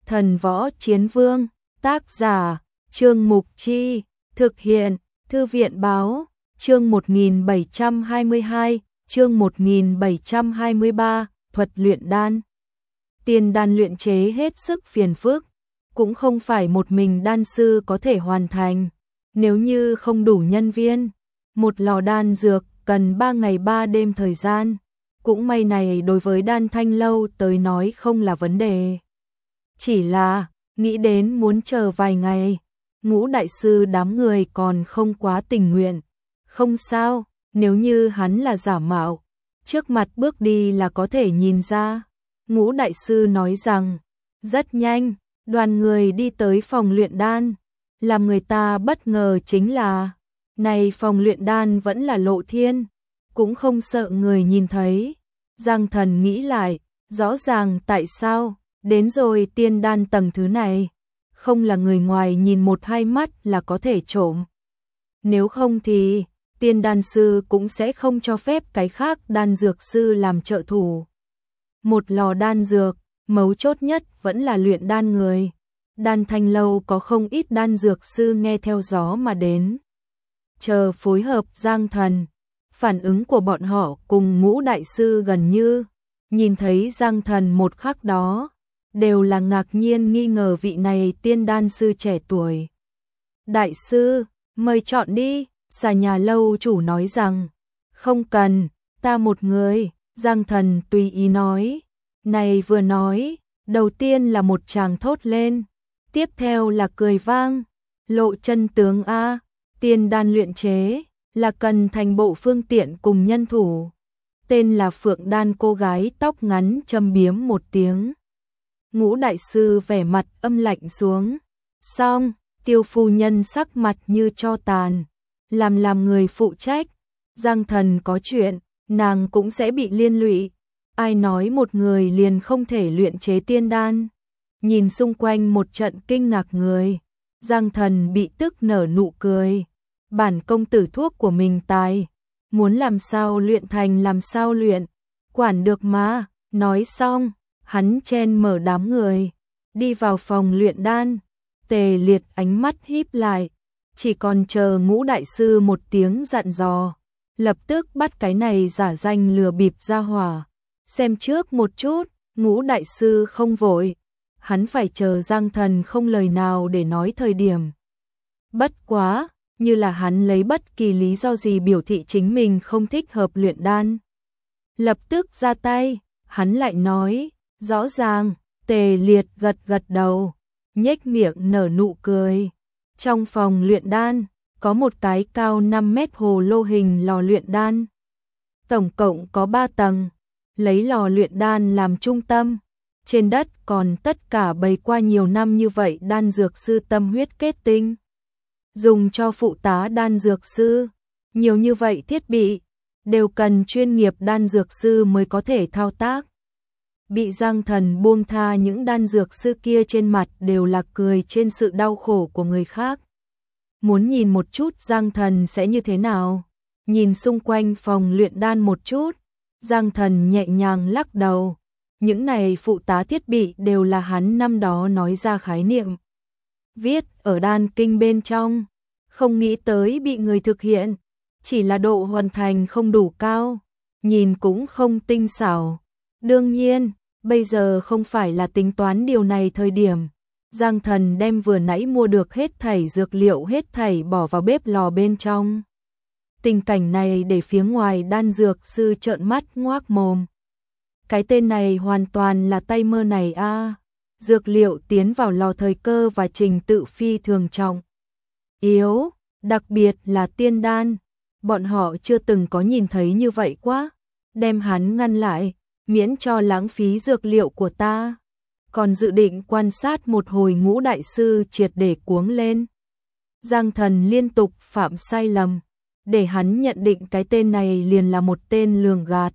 Thần Võ Chiến Vương, tác giả, Trương Mục Chi, thực hiện, Thư viện Báo, chương 1722, chương 1723, thuật luyện đan. Tiên đan luyện chế hết sức phiền phức, cũng không phải một mình đan sư có thể hoàn thành. Nếu như không đủ nhân viên, một lò đan dược cần 3 ngày 3 đêm thời gian. Cũng may này đối với Đan Thanh Lâu tới nói không là vấn đề. Chỉ là, nghĩ đến muốn chờ vài ngày, Ngũ đại sư đám người còn không quá tình nguyện. Không sao, nếu như hắn là giả mạo, trước mặt bước đi là có thể nhìn ra. Ngũ đại sư nói rằng, rất nhanh, đoàn người đi tới phòng luyện đan. Làm người ta bất ngờ chính là, này phòng luyện đan vẫn là lộ thiên, cũng không sợ người nhìn thấy. Giang Thần nghĩ lại, rõ ràng tại sao, đến rồi tiên đan tầng thứ này, không là người ngoài nhìn một hai mắt là có thể trộm. Nếu không thì, tiên đan sư cũng sẽ không cho phép cái khác đan dược sư làm trợ thủ. Một lò đan dược, mấu chốt nhất vẫn là luyện đan người. Đan Thanh Lâu có không ít đan dược sư nghe theo gió mà đến. Chờ phối hợp Giang Thần. Phản ứng của bọn họ cùng Ngũ đại sư gần như, nhìn thấy Giang Thần một khắc đó, đều là ngạc nhiên nghi ngờ vị này tiên đan sư trẻ tuổi. Đại sư, mời chọn đi, xà nhà lâu chủ nói rằng, không cần, ta một người. Giang Thần tùy ý nói. Này vừa nói, đầu tiên là một tràng thốt lên, tiếp theo là cười vang. Lộ chân tướng a, tiên đan luyện chế là cần thành bộ phương tiện cùng nhân thủ. Tên là Phượng Đan cô gái tóc ngắn châm biếm một tiếng. Ngũ đại sư vẻ mặt âm lạnh xuống. Xong, Tiêu phu nhân sắc mặt như tro tàn. Làm người phụ trách, Giang Thần có chuyện, nàng cũng sẽ bị liên lụy. Ai nói một người liền không thể luyện chế tiên đan. Nhìn xung quanh một trận kinh ngạc người, Giang Thần bị tức nở nụ cười. Bản công tử thuốc của mình tài, muốn làm sao luyện thành làm sao luyện, quản được mà. Nói xong, hắn chen mở đám người, đi vào phòng luyện đan. Tề Liệt ánh mắt híp lại, chỉ còn chờ Ngũ đại sư một tiếng dặn dò, lập tức bắt cái này giả danh lừa bịp ra hỏa. Xem trước một chút, Ngũ đại sư không vội, hắn phải chờ Giang Thần không lời nào để nói thời điểm. Bất quá, như là hắn lấy bất kỳ lý do gì biểu thị chính mình không thích hợp luyện đan. Lập tức ra tay, hắn lại nói, rõ ràng. Tề Liệt gật đầu, nhếch miệng nở nụ cười. Trong phòng luyện đan, có một cái cao 5 mét hồ lô hình lò luyện đan. Tổng cộng có 3 tầng, lấy lò luyện đan làm trung tâm. Trên đất còn tất cả bày qua nhiều năm như vậy đan dược sư tâm huyết kết tinh. Dùng cho phụ tá đan dược sư, nhiều như vậy thiết bị, đều cần chuyên nghiệp đan dược sư mới có thể thao tác. Bị Giang Thần buông tha những đan dược sư kia trên mặt đều là cười trên sự đau khổ của người khác. Muốn nhìn một chút Giang Thần sẽ như thế nào? Nhìn xung quanh phòng luyện đan một chút, Giang Thần nhẹ nhàng lắc đầu. Những này phụ tá thiết bị đều là hắn năm đó nói ra khái niệm. Viết ở đan kinh bên trong, không nghĩ tới bị người thực hiện, chỉ là độ hoàn thành không đủ cao, nhìn cũng không tinh xảo. Đương nhiên, bây giờ không phải là tính toán điều này thời điểm. Giang Thần đem vừa nãy mua được hết thảy dược liệu hết thảy bỏ vào bếp lò bên trong. Tình cảnh này để phía ngoài đan dược sư trợn mắt ngoác mồm. Cái tên này hoàn toàn là tay mơ này a. Dược liệu tiến vào lò thời cơ và trình tự phi thường trọng yếu, đặc biệt là tiên đan. Bọn họ chưa từng có nhìn thấy như vậy quá. Đem hắn ngăn lại, miễn cho lãng phí dược liệu của ta. Còn dự định quan sát một hồi. Ngũ đại sư triệt để cuống lên. Giang Thần liên tục phạm sai lầm, để hắn nhận định cái tên này liền là một tên lường gạt.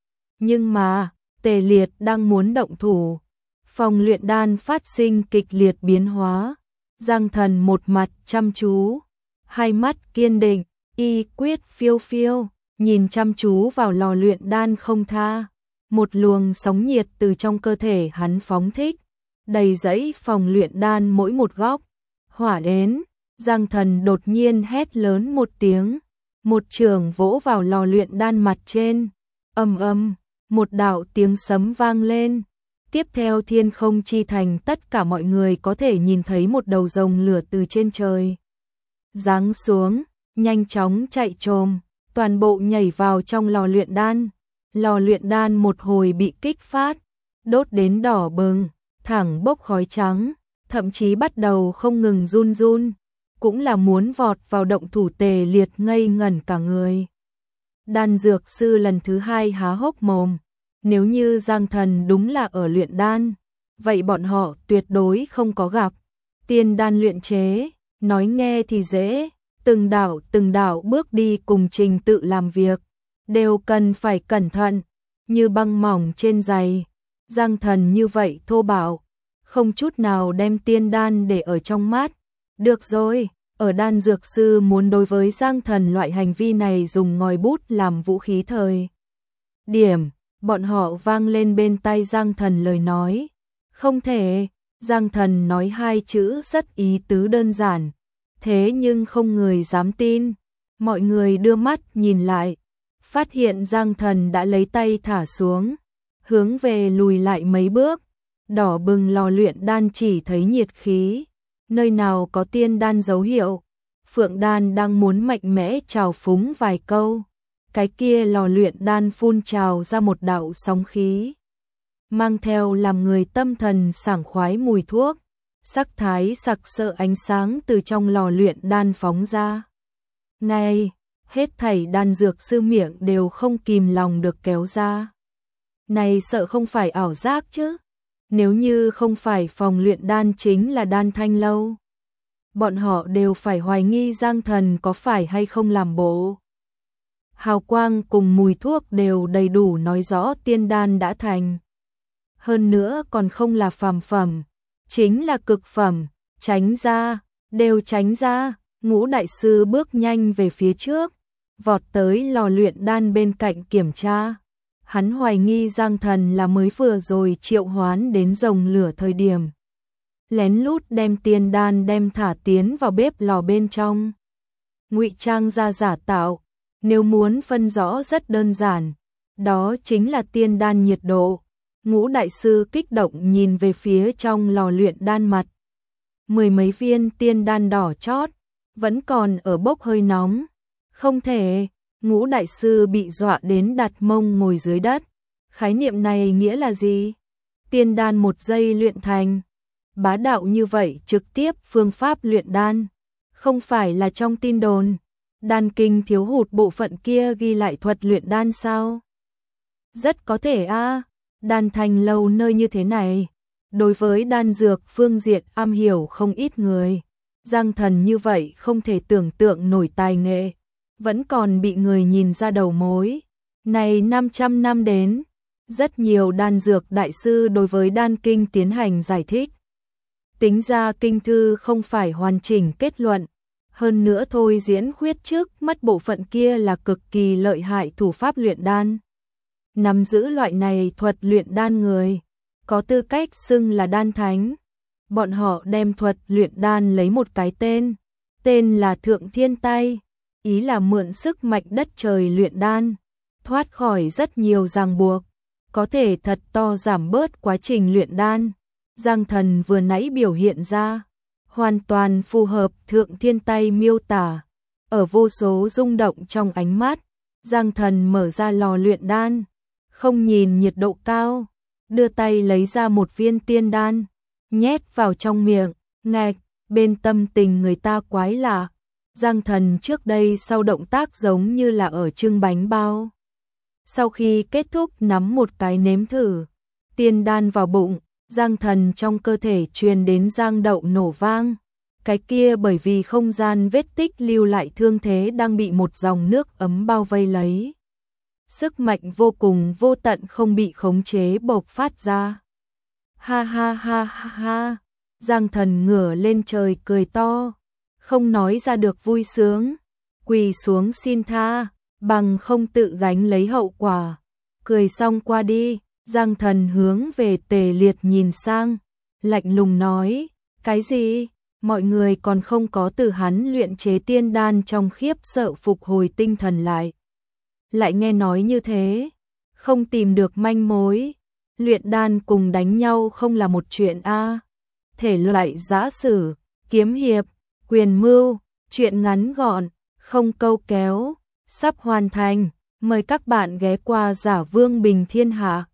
Nhưng mà, Tề Liệt đang muốn động thủ. Phòng luyện đan phát sinh kịch liệt biến hóa. Giang Thần một mặt chăm chú, hai mắt kiên định, y quyết phiêu phiêu, nhìn chăm chú vào lò luyện đan không tha. Một luồng sóng nhiệt từ trong cơ thể hắn phóng thích, đầy dãy phòng luyện đan mỗi một góc. Hỏa đến, Giang Thần đột nhiên hét lớn một tiếng, một chưởng vỗ vào lò luyện đan mặt trên. Ầm ầm, một đạo tiếng sấm vang lên. Tiếp theo thiên không chi thành tất cả mọi người có thể nhìn thấy một đầu rồng lửa từ trên trời giáng xuống, nhanh chóng chạy trồm, toàn bộ nhảy vào trong lò luyện đan. Lò luyện đan một hồi bị kích phát, đốt đến đỏ bừng, thẳng bốc khói trắng, thậm chí bắt đầu không ngừng run run, cũng là muốn vọt vào động thủ. Tề Liệt ngây ngẩn cả người. Đan dược sư lần thứ hai há hốc mồm, nếu như Giang Thần đúng là ở luyện đan, vậy bọn họ tuyệt đối không có gặp. Tiên đan luyện chế, nói nghe thì dễ, từng đạo bước đi cùng trình tự làm việc, đều cần phải cẩn thận, như băng mỏng trên giày. Giang Thần như vậy thô bạo, không chút nào đem tiên đan để ở trong mắt. Được rồi, ở đan dược sư muốn đối với Giang Thần loại hành vi này dùng ngòi bút làm vũ khí thời điểm, bọn họ vang lên bên tai Giang Thần lời nói. Không thể, Giang Thần nói hai chữ rất ý tứ đơn giản, thế nhưng không người dám tin. Mọi người đưa mắt nhìn lại, phát hiện Giang Thần đã lấy tay thả xuống, hướng về lùi lại mấy bước. Đỏ bừng lò luyện đan chỉ thấy nhiệt khí, nơi nào có tiên đan dấu hiệu. Phượng Đan đang muốn mạnh mẽ trào phúng vài câu, cái kia lò luyện đan phun trào ra một đạo sóng khí, mang theo làm người tâm thần sảng khoái mùi thuốc, sắc thái sặc sỡ ánh sáng từ trong lò luyện đan phóng ra. Ngay, hết thảy đan dược sư miệng đều không kìm lòng được kéo ra. Này sợ không phải ảo giác chứ? Nếu như không phải phòng luyện đan chính là Đan Thanh lâu, bọn họ đều phải hoài nghi Giang Thần có phải hay không làm bộ. Hào quang cùng mùi thuốc đều đầy đủ nói rõ tiên đan đã thành. Hơn nữa còn không là phàm phẩm, chính là cực phẩm. Tránh ra, đều tránh ra. Ngũ đại sư bước nhanh về phía trước, vọt tới lò luyện đan bên cạnh kiểm tra. Hắn hoài nghi Giang Thần là mới vừa rồi triệu hoán đến rồng lửa thời điểm, lén lút đem tiên đan đem thả tiến vào bếp lò bên trong, ngụy trang ra giả tạo. Nếu muốn phân rõ rất đơn giản, đó chính là tiên đan nhiệt độ. Ngũ đại sư kích động nhìn về phía trong lò luyện đan mặt. Mười mấy viên tiên đan đỏ chót, vẫn còn ở bốc hơi nóng. Không thể, Ngũ đại sư bị dọa đến đặt mông ngồi dưới đất. Khái niệm này nghĩa là gì? Tiên đan 1 giây luyện thành. Bá đạo như vậy trực tiếp phương pháp luyện đan. Không phải là trong tin đồn đan kinh thiếu hụt bộ phận kia ghi lại thuật luyện đan sao? Rất có thể a. Đan Thanh lâu nơi như thế này, đối với đan dược phương diện am hiểu không ít người. Giang Thần như vậy không thể tưởng tượng nổi tài nghệ, vẫn còn bị người nhìn ra đầu mối. Này 500 năm đến, rất nhiều đan dược đại sư đối với đan kinh tiến hành giải thích. Tính ra kinh thư không phải hoàn chỉnh kết luận, hơn nữa thôi diễn khuyết trước mất bộ phận kia là cực kỳ lợi hại thủ pháp luyện đan. Nắm giữ loại này thuật luyện đan người, có tư cách xưng là đan thánh. Bọn họ đem thuật luyện đan lấy một cái tên là Thượng Thiên Tay, ý là mượn sức mạnh đất trời luyện đan, thoát khỏi rất nhiều ràng buộc, có thể thật to giảm bớt quá trình luyện đan. Giang Thần vừa nãy biểu hiện ra, hoàn toàn phù hợp Thượng Thiên Tay miêu tả. Ở vô số rung động trong ánh mắt, Giang Thần mở ra lò luyện đan, không nhìn nhiệt độ cao, đưa tay lấy ra một viên tiên đan, nhét vào trong miệng. Ngạch, bên tâm tình người ta quái lạ. Giang Thần trước đây sau động tác giống như là ở trưng bánh bao. Sau khi kết thúc nắm một cái nếm thử, tiên đan vào bụng, Giang Thần trong cơ thể truyền đến giang đậu nổ vang. Cái kia bởi vì không gian vết tích lưu lại thương thế đang bị một dòng nước ấm bao vây lấy. Sức mạnh vô cùng vô tận không bị khống chế bộc phát ra. Ha ha ha ha ha. Giang Thần ngửa lên trời cười to, không nói ra được vui sướng. Quỳ xuống xin tha, bằng không tự gánh lấy hậu quả. Cười xong qua đi, Giang Thần hướng về Tề Liệt nhìn sang, lạnh lùng nói, cái gì? Mọi người còn không có từ hắn luyện chế tiên đan trong khiếp sợ phục hồi tinh thần lại. Lại nghe nói như thế, không tìm được manh mối, luyện đan cùng đánh nhau không là một chuyện a. Thể loại giã sử, kiếm hiệp, quyền mưu, chuyện ngắn gọn, không câu kéo, sắp hoàn thành, mời các bạn ghé qua Giả Vương Bình Thiên Hạ.